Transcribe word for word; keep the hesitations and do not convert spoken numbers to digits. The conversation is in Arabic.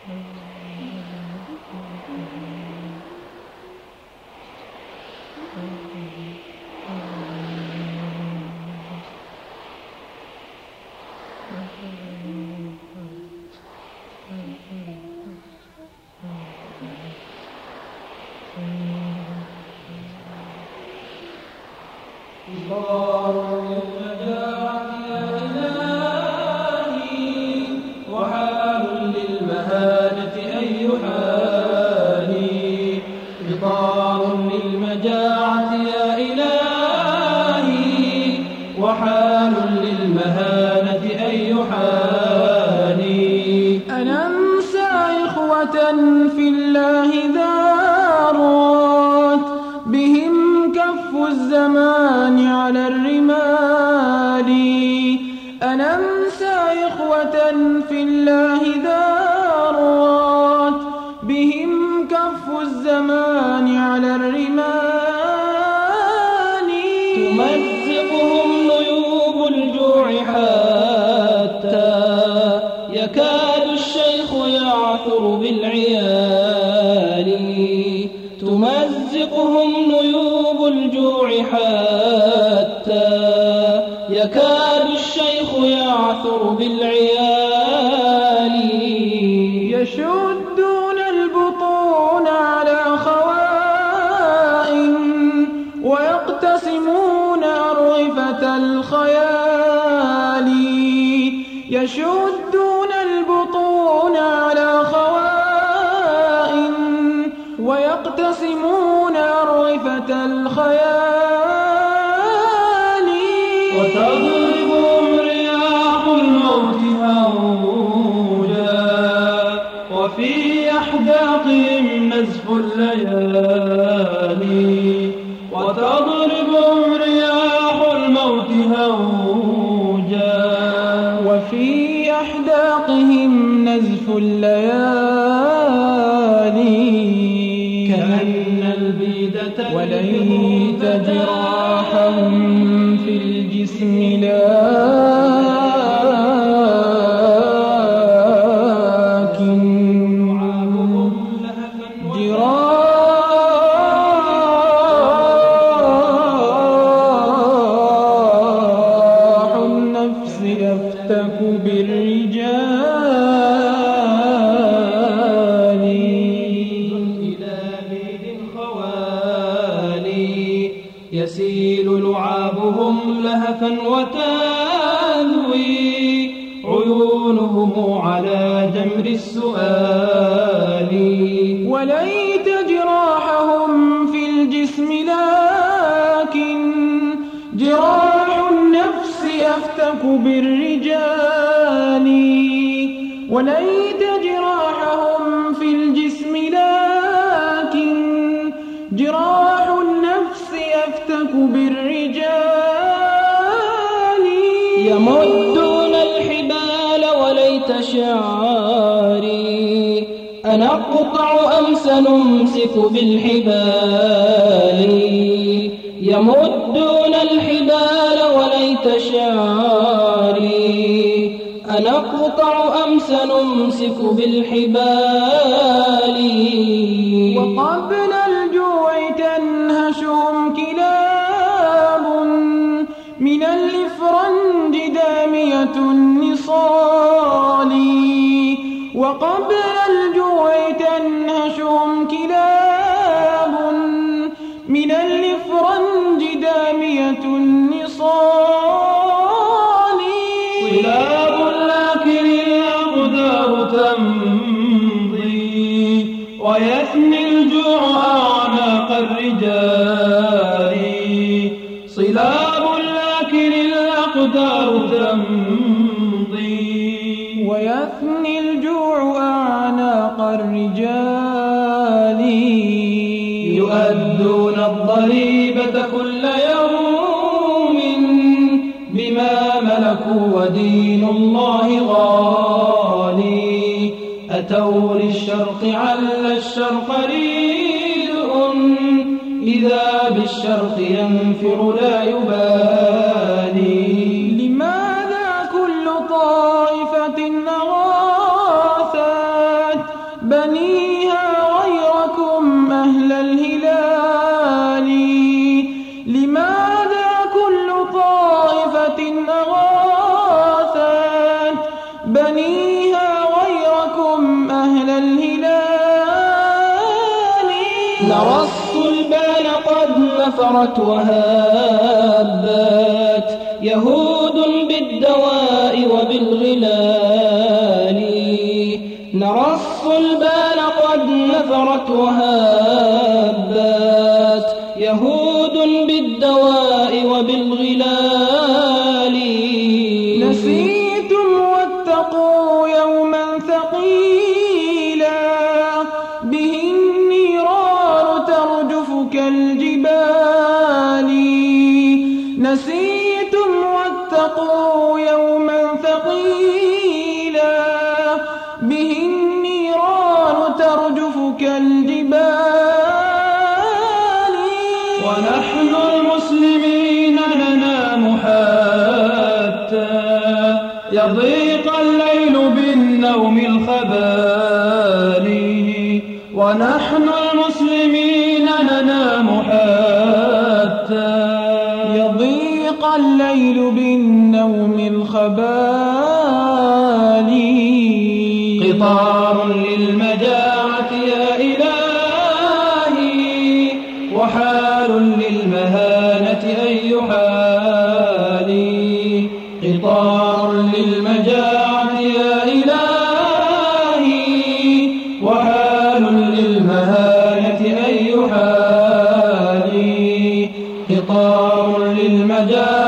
لماذا كل طائفة أغاثت بنيها غيركم أهل الهلال. نرى الصلبان قد نفرت وهابت يهود بالدواء وبالغلال. نرى الصلبان قد نفرت وهابت يهود بالدواء وبالغلال. نسيتم واتقوا يوما ثقيلا به النيران ترجف كالجبال. نسيتم واتقوا يوما ثقيلا به النيران ترجف كالجبال. ونحن المسلمين ننام حتى يضيق الليل بالنوم الخبالي. ونحن المسلمين ننام حتى يضيق الليل بالنوم الخبالي. قطار للمجاعة يا إلهي وحال للمهانة أي حالي. قطار للمجاعة يا إلهي وحال للمهانة أي حالي. قطار للمجاعة